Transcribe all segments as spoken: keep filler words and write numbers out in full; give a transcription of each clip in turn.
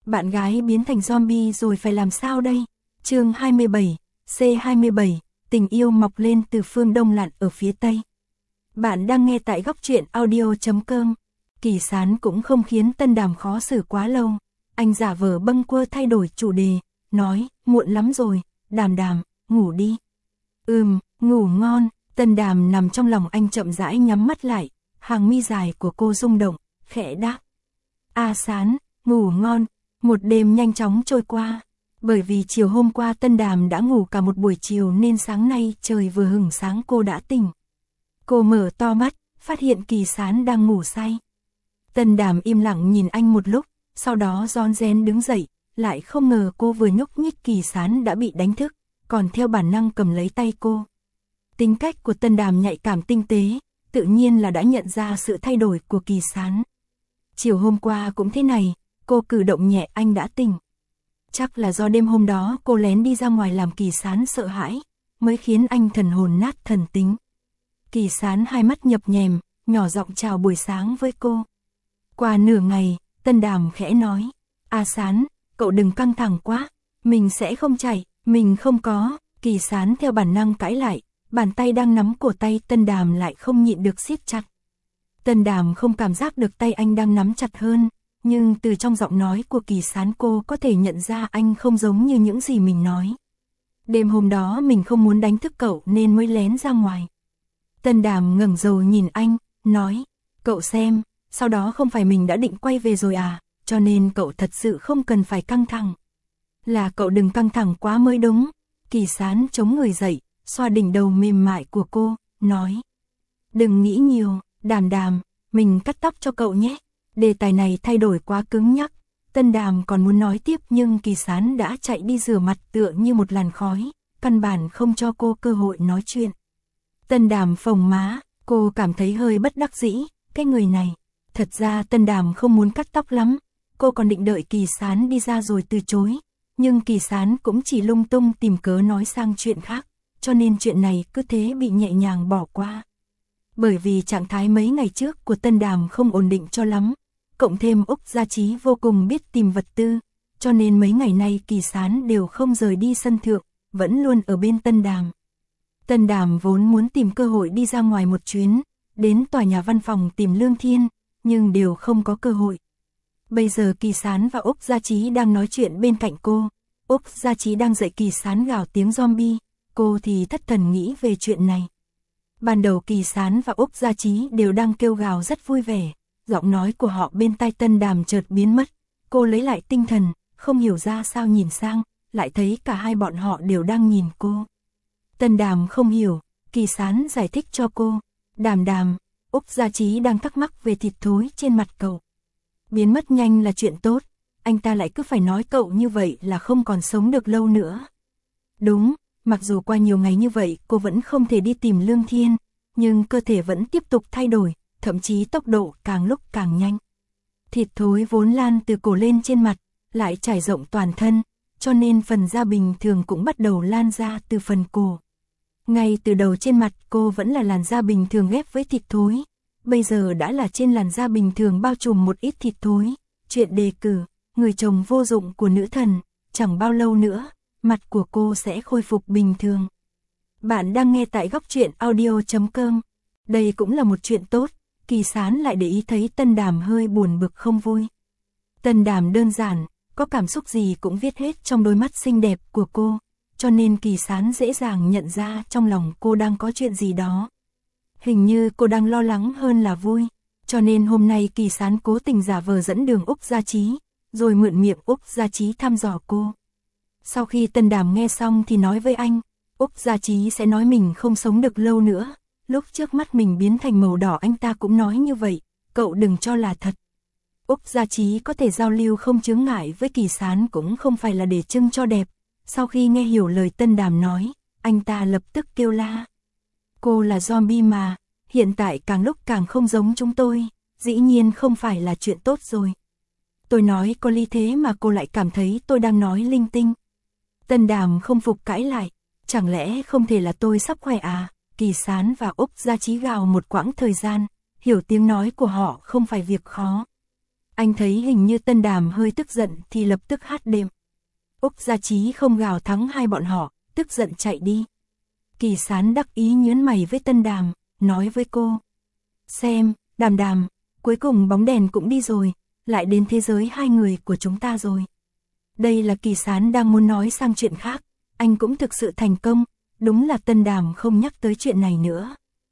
Bạn gái biến thành zombie rồi phải làm sao đây? Chương hai mươi bảy, C hai mươi bảy, tình yêu mọc lên từ phương đông lặn ở phía tây. Bạn đang nghe tại góc truyện audio chấm com. Kỳ Sán cũng không khiến Tân Đàm khó xử quá lâu. Anh giả vờ bâng quơ thay đổi chủ đề, nói, muộn lắm rồi, Đàm Đàm, ngủ đi. Ừm, ngủ ngon. Tân Đàm nằm trong lòng anh chậm rãi nhắm mắt lại, hàng mi dài của cô rung động, khẽ đáp. A Sán, ngủ ngon. Một đêm nhanh chóng trôi qua. Bởi vì chiều hôm qua Tân Đàm đã ngủ cả một buổi chiều nên sáng nay trời vừa hửng sáng cô đã tỉnh. Cô mở to mắt, phát hiện Kỳ Sán đang ngủ say. Tân Đàm im lặng nhìn anh một lúc, sau đó rón rén đứng dậy, lại không ngờ cô vừa nhúc nhích Kỳ Sán đã bị đánh thức, còn theo bản năng cầm lấy tay cô. Tính cách của Tân Đàm nhạy cảm tinh tế, tự nhiên là đã nhận ra sự thay đổi của Kỳ Sán. Chiều hôm qua cũng thế này, cô cử động nhẹ anh đã tỉnh. Chắc là do đêm hôm đó cô lén đi ra ngoài làm Kỳ Sán sợ hãi, mới khiến anh thần hồn nát thần tính. Kỳ Sán hai mắt nhập nhèm, nhỏ giọng chào buổi sáng với cô. Qua nửa ngày, Tân Đàm khẽ nói, A Sán, cậu đừng căng thẳng quá, mình sẽ không chạy, mình không có. Kỳ Sán theo bản năng cãi lại, bàn tay đang nắm cổ tay Tân Đàm lại không nhịn được siết chặt. Tân Đàm không cảm giác được tay anh đang nắm chặt hơn, nhưng từ trong giọng nói của Kỳ Sán cô có thể nhận ra anh không giống như những gì mình nói. Đêm hôm đó mình không muốn đánh thức cậu nên mới lén ra ngoài. Tân Đàm ngẩng đầu nhìn anh, nói, cậu xem, sau đó không phải mình đã định quay về rồi à, cho nên cậu thật sự không cần phải căng thẳng. Là cậu đừng căng thẳng quá mới đúng. Kỳ Sán chống người dậy, xoa đỉnh đầu mềm mại của cô, nói, đừng nghĩ nhiều, Đàm Đàm, mình cắt tóc cho cậu nhé. Đề tài này thay đổi quá cứng nhắc. Tân Đàm còn muốn nói tiếp nhưng Kỳ Sán đã chạy đi rửa mặt tựa như một làn khói, căn bản không cho cô cơ hội nói chuyện. Tân Đàm phồng má, cô cảm thấy hơi bất đắc dĩ, cái người này. Thật ra Tân Đàm không muốn cắt tóc lắm, cô còn định đợi Kỳ Sán đi ra rồi từ chối. Nhưng Kỳ Sán cũng chỉ lung tung tìm cớ nói sang chuyện khác, cho nên chuyện này cứ thế bị nhẹ nhàng bỏ qua. Bởi vì trạng thái mấy ngày trước của Tân Đàm không ổn định cho lắm, cộng thêm Úc Gia Chí vô cùng biết tìm vật tư, cho nên mấy ngày nay Kỳ Sán đều không rời đi sân thượng, vẫn luôn ở bên Tân Đàm. Tân Đàm vốn muốn tìm cơ hội đi ra ngoài một chuyến, đến tòa nhà văn phòng tìm Lương Thiên, nhưng đều không có cơ hội. Bây giờ Kỳ Sán và Úc Gia Chí đang nói chuyện bên cạnh cô, Úc Gia Chí đang dạy Kỳ Sán gào tiếng zombie, cô thì thất thần nghĩ về chuyện này. Ban đầu Kỳ Sán và Úc Gia Chí đều đang kêu gào rất vui vẻ, giọng nói của họ bên tai Tân Đàm chợt biến mất, cô lấy lại tinh thần, không hiểu ra sao nhìn sang, lại thấy cả hai bọn họ đều đang nhìn cô. Tân Đàm không hiểu, Kỳ Sán giải thích cho cô, Đàm Đàm, Úc Gia Chí đang thắc mắc về thịt thối trên mặt cậu. Biến mất nhanh là chuyện tốt, anh ta lại cứ phải nói cậu như vậy là không còn sống được lâu nữa. Đúng, mặc dù qua nhiều ngày như vậy cô vẫn không thể đi tìm Lương Thiên, nhưng cơ thể vẫn tiếp tục thay đổi, thậm chí tốc độ càng lúc càng nhanh. Thịt thối vốn lan từ cổ lên trên mặt, lại trải rộng toàn thân, cho nên phần da bình thường cũng bắt đầu lan ra từ phần cổ. Ngay từ đầu trên mặt cô vẫn là làn da bình thường ghép với thịt thối, bây giờ đã là trên làn da bình thường bao trùm một ít thịt thối. Chuyện đề cử, người chồng vô dụng của nữ thần, chẳng bao lâu nữa, mặt của cô sẽ khôi phục bình thường. Bạn đang nghe tại góc truyện audio chấm com. Đây cũng là một chuyện tốt, Kỳ Sán lại để ý thấy Tân Đàm hơi buồn bực không vui. Tân Đàm đơn giản, có cảm xúc gì cũng viết hết trong đôi mắt xinh đẹp của cô, cho nên Kỳ Sán dễ dàng nhận ra trong lòng cô đang có chuyện gì đó. Hình như cô đang lo lắng hơn là vui, cho nên hôm nay Kỳ Sán cố tình giả vờ dẫn đường Úc Gia Chí, rồi mượn miệng Úc Gia Chí thăm dò cô. Sau khi Tân Đàm nghe xong thì nói với anh, Úc Gia Chí sẽ nói mình không sống được lâu nữa, lúc trước mắt mình biến thành màu đỏ anh ta cũng nói như vậy, cậu đừng cho là thật. Úc Gia Chí có thể giao lưu không chướng ngại với Kỳ Sán cũng không phải là để trưng cho đẹp. Sau khi nghe hiểu lời Tân Đàm nói, anh ta lập tức kêu la. Cô là zombie mà, hiện tại càng lúc càng không giống chúng tôi, dĩ nhiên không phải là chuyện tốt rồi. Tôi nói có lý thế mà cô lại cảm thấy tôi đang nói linh tinh. Tân Đàm không phục cãi lại, chẳng lẽ không thể là tôi sắp khỏe à? Kỳ Sán và Úc Gia Chí gào một quãng thời gian, hiểu tiếng nói của họ không phải việc khó. Anh thấy hình như Tân Đàm hơi tức giận thì lập tức hát đệm. Úc Gia Chí không gào thắng hai bọn họ, tức giận chạy đi. Kỳ Sán đắc ý nhướng mày với Tân Đàm, nói với cô. Xem, Đàm Đàm, cuối cùng bóng đèn cũng đi rồi, lại đến thế giới hai người của chúng ta rồi. Đây là Kỳ Sán đang muốn nói sang chuyện khác, anh cũng thực sự thành công, đúng là Tân Đàm không nhắc tới chuyện này nữa.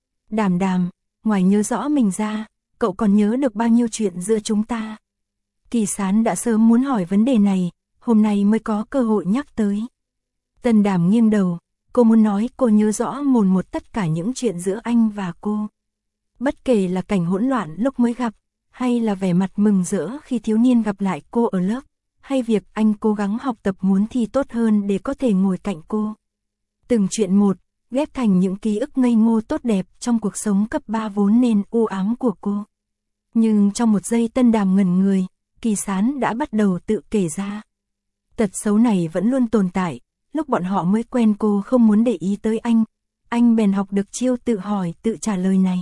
Đàm Đàm, ngoài nhớ rõ mình ra, cậu còn nhớ được bao nhiêu chuyện giữa chúng ta? Kỳ Sán đã sớm muốn hỏi vấn đề này, hôm nay mới có cơ hội nhắc tới. Tân Đàm nghiêng đầu, cô muốn nói cô nhớ rõ mồn một tất cả những chuyện giữa anh và cô. Bất kể là cảnh hỗn loạn lúc mới gặp, hay là vẻ mặt mừng rỡ khi thiếu niên gặp lại cô ở lớp, hay việc anh cố gắng học tập muốn thi tốt hơn để có thể ngồi cạnh cô. Từng chuyện một, ghép thành những ký ức ngây ngô tốt đẹp trong cuộc sống cấp ba vốn nên u ám của cô. Nhưng trong một giây Tân Đàm ngẩn người, Kỳ Sán đã bắt đầu tự kể ra. Tật xấu này vẫn luôn tồn tại, lúc bọn họ mới quen cô không muốn để ý tới anh, anh bèn học được chiêu tự hỏi tự trả lời này.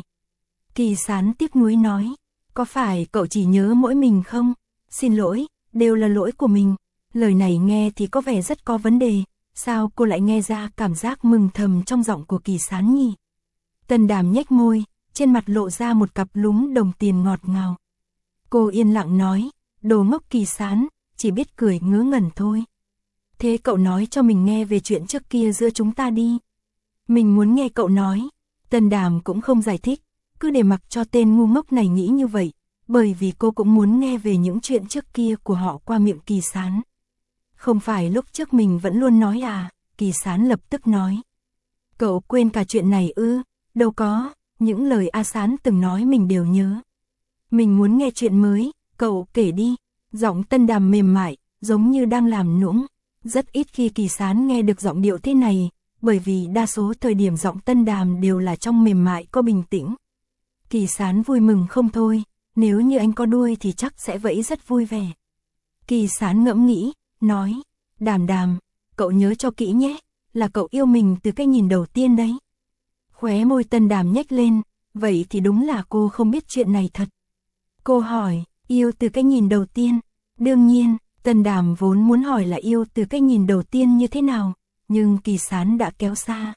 Kỳ Sán tiếc nuối nói, có phải cậu chỉ nhớ mỗi mình không? Xin lỗi, đều là lỗi của mình. Lời này nghe thì có vẻ rất có vấn đề, sao cô lại nghe ra cảm giác mừng thầm trong giọng của Kỳ Sán nhỉ? Tân Đàm nhếch môi, trên mặt lộ ra một cặp lúm đồng tiền ngọt ngào. Cô yên lặng nói, đồ ngốc Kỳ Sán, chỉ biết cười ngớ ngẩn thôi. Thế cậu nói cho mình nghe về chuyện trước kia giữa chúng ta đi. Mình muốn nghe cậu nói. Tân Đàm cũng không giải thích, cứ để mặc cho tên ngu ngốc này nghĩ như vậy, bởi vì cô cũng muốn nghe về những chuyện trước kia của họ qua miệng Kỳ Sán. Không phải lúc trước mình vẫn luôn nói à? Kỳ Sán lập tức nói. Cậu quên cả chuyện này ư? Đâu có, những lời A Sán từng nói mình đều nhớ. Mình muốn nghe chuyện mới, cậu kể đi. Giọng Tân Đàm mềm mại, giống như đang làm nũng. Rất ít khi Kỳ Sán nghe được giọng điệu thế này, bởi vì đa số thời điểm giọng Tân Đàm đều là trong mềm mại có bình tĩnh. Kỳ Sán vui mừng không thôi, nếu như anh có đuôi thì chắc sẽ vẫy rất vui vẻ. Kỳ Sán ngẫm nghĩ, nói, Đàm Đàm, cậu nhớ cho kỹ nhé, là cậu yêu mình từ cái nhìn đầu tiên đấy. Khóe môi Tân Đàm nhếch lên, vậy thì đúng là cô không biết chuyện này thật. Cô hỏi, yêu từ cái nhìn đầu tiên, đương nhiên, Tân Đàm vốn muốn hỏi là yêu từ cái nhìn đầu tiên như thế nào, nhưng Kỳ Sán đã kéo xa.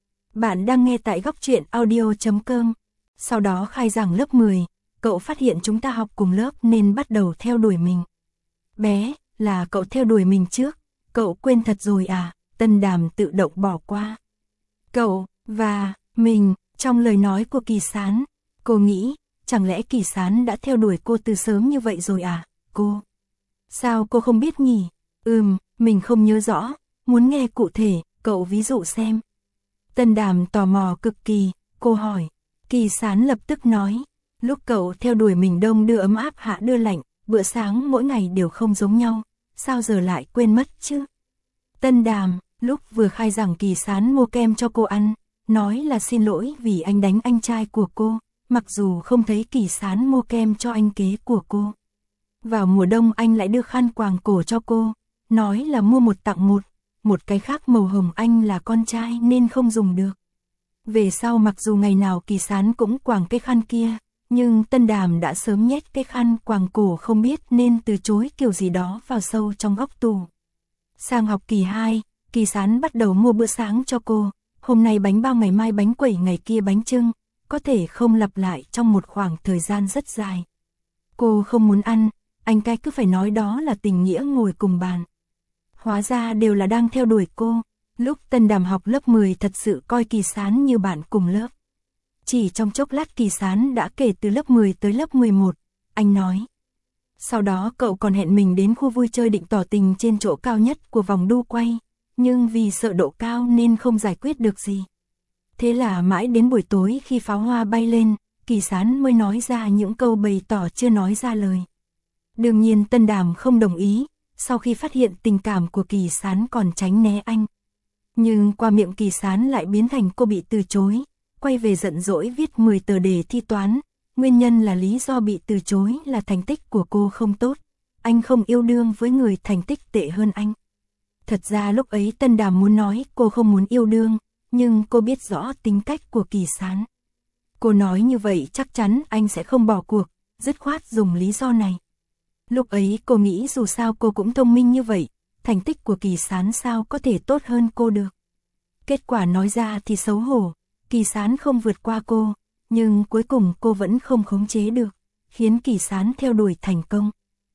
Bạn đang nghe tại góc truyện audio chấm com. Sau đó khai giảng lớp mười, cậu phát hiện chúng ta học cùng lớp nên bắt đầu theo đuổi mình. Bé, là cậu theo đuổi mình trước, cậu quên thật rồi à? Tân Đàm tự động bỏ qua. Cậu, và, mình, trong lời nói của Kỳ Sán, cô nghĩ, chẳng lẽ Kỳ Sán đã theo đuổi cô từ sớm như vậy rồi à? Cô, sao cô không biết nhỉ? Ừm, mình không nhớ rõ, muốn nghe cụ thể, cậu ví dụ xem. Tân Đàm tò mò cực kỳ, cô hỏi. Kỳ Sán lập tức nói, lúc cậu theo đuổi mình đông đưa ấm áp hạ đưa lạnh, bữa sáng mỗi ngày đều không giống nhau, sao giờ lại quên mất chứ? Tân Đàm, lúc vừa khai giảng Kỳ Sán mua kem cho cô ăn, nói là xin lỗi vì anh đánh anh trai của cô, mặc dù không thấy Kỳ Sán mua kem cho anh kế của cô. Vào mùa đông anh lại đưa khăn quàng cổ cho cô, nói là mua một tặng một, một cái khác màu hồng anh là con trai nên không dùng được. Về sau mặc dù ngày nào Kỳ Sán cũng quàng cái khăn kia, nhưng Tân Đàm đã sớm nhét cái khăn quàng cổ không biết nên từ chối kiểu gì đó vào sâu trong góc tủ. Sang học kỳ hai, Kỳ Sán bắt đầu mua bữa sáng cho cô, hôm nay bánh bao ngày mai bánh quẩy ngày kia bánh chưng, có thể không lặp lại trong một khoảng thời gian rất dài. Cô không muốn ăn, anh cái cứ phải nói đó là tình nghĩa ngồi cùng bàn. Hóa ra đều là đang theo đuổi cô. Lúc Tân Đàm học lớp mười thật sự coi Kỳ Sán như bạn cùng lớp. Chỉ trong chốc lát Kỳ Sán đã kể từ lớp mười tới lớp mười một, anh nói. Sau đó cậu còn hẹn mình đến khu vui chơi định tỏ tình trên chỗ cao nhất của vòng đu quay, nhưng vì sợ độ cao nên không giải quyết được gì. Thế là mãi đến buổi tối khi pháo hoa bay lên, Kỳ Sán mới nói ra những câu bày tỏ chưa nói ra lời. Đương nhiên Tân Đàm không đồng ý, sau khi phát hiện tình cảm của Kỳ Sán còn tránh né anh. Nhưng qua miệng Kỳ Sán lại biến thành cô bị từ chối, quay về giận dỗi viết mười tờ đề thi toán, nguyên nhân là lý do bị từ chối là thành tích của cô không tốt, anh không yêu đương với người thành tích tệ hơn anh. Thật ra lúc ấy Tân Đàm muốn nói cô không muốn yêu đương, nhưng cô biết rõ tính cách của Kỳ Sán. Cô nói như vậy chắc chắn anh sẽ không bỏ cuộc, dứt khoát dùng lý do này. Lúc ấy cô nghĩ dù sao cô cũng thông minh như vậy, thành tích của Kỳ Sán sao có thể tốt hơn cô được. Kết quả nói ra thì xấu hổ, Kỳ Sán không vượt qua cô, nhưng cuối cùng cô vẫn không khống chế được, khiến Kỳ Sán theo đuổi thành công.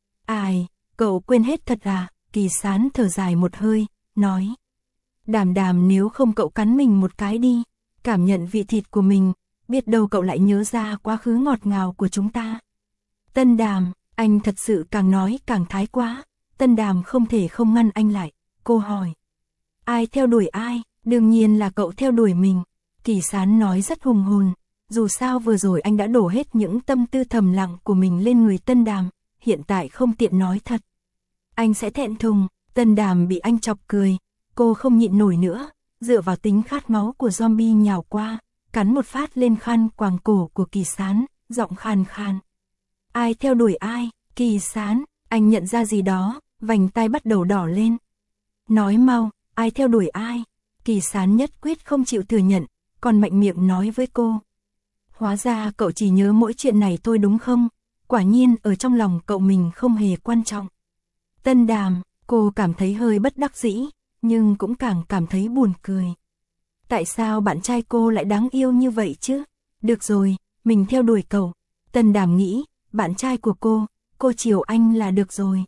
Ai, cậu quên hết thật à? Kỳ Sán thở dài một hơi, nói. Đàm Đàm, nếu không cậu cắn mình một cái đi, cảm nhận vị thịt của mình, biết đâu cậu lại nhớ ra quá khứ ngọt ngào của chúng ta. Tân Đàm, anh thật sự càng nói càng thái quá. Tân Đàm không thể không ngăn anh lại, cô hỏi. Ai theo đuổi ai? Đương nhiên là cậu theo đuổi mình. Kỳ Sán nói rất hùng hồn, dù sao vừa rồi anh đã đổ hết những tâm tư thầm lặng của mình lên người Tân Đàm, hiện tại không tiện nói thật. Anh sẽ thẹn thùng. Tân Đàm bị anh chọc cười, cô không nhịn nổi nữa, dựa vào tính khát máu của zombie nhào qua, cắn một phát lên khăn quàng cổ của Kỳ Sán, giọng khàn khàn. Ai theo đuổi ai? Kỳ Sán, anh nhận ra gì đó, vành tai bắt đầu đỏ lên. Nói mau, ai theo đuổi ai? Kỳ Sán nhất quyết không chịu thừa nhận, còn mạnh miệng nói với cô. Hóa ra cậu chỉ nhớ mỗi chuyện này thôi đúng không? Quả nhiên ở trong lòng cậu mình không hề quan trọng. Tân Đàm, cô cảm thấy hơi bất đắc dĩ, nhưng cũng càng cảm thấy buồn cười. Tại sao bạn trai cô lại đáng yêu như vậy chứ? Được rồi, mình theo đuổi cậu. Tân Đàm nghĩ, bạn trai của cô, cô chiều anh là được rồi.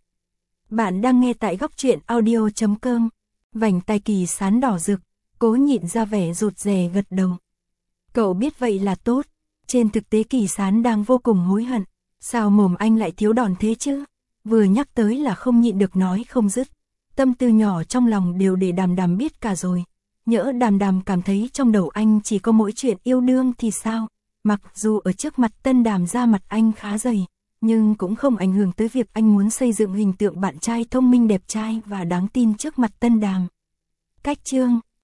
Bạn đang nghe tại góc truyện audio chấm com. Vành tai Kỳ Sán đỏ rực, cố nhịn ra vẻ rụt rè gật đầu. Cậu biết vậy là tốt. Trên thực tế Kỳ Sán đang vô cùng hối hận. Sao mồm anh lại thiếu đòn thế chứ? Vừa nhắc tới là không nhịn được nói không dứt. Tâm tư nhỏ trong lòng đều để Đàm Đàm biết cả rồi. Nhỡ Đàm Đàm cảm thấy trong đầu anh chỉ có mỗi chuyện yêu đương thì sao? Mặc dù ở trước mặt Tân Đàm da mặt anh khá dày, nhưng cũng không ảnh hưởng tới việc anh muốn xây dựng hình tượng bạn trai thông minh đẹp trai và đáng tin trước mặt Tân Đàm. Cách chương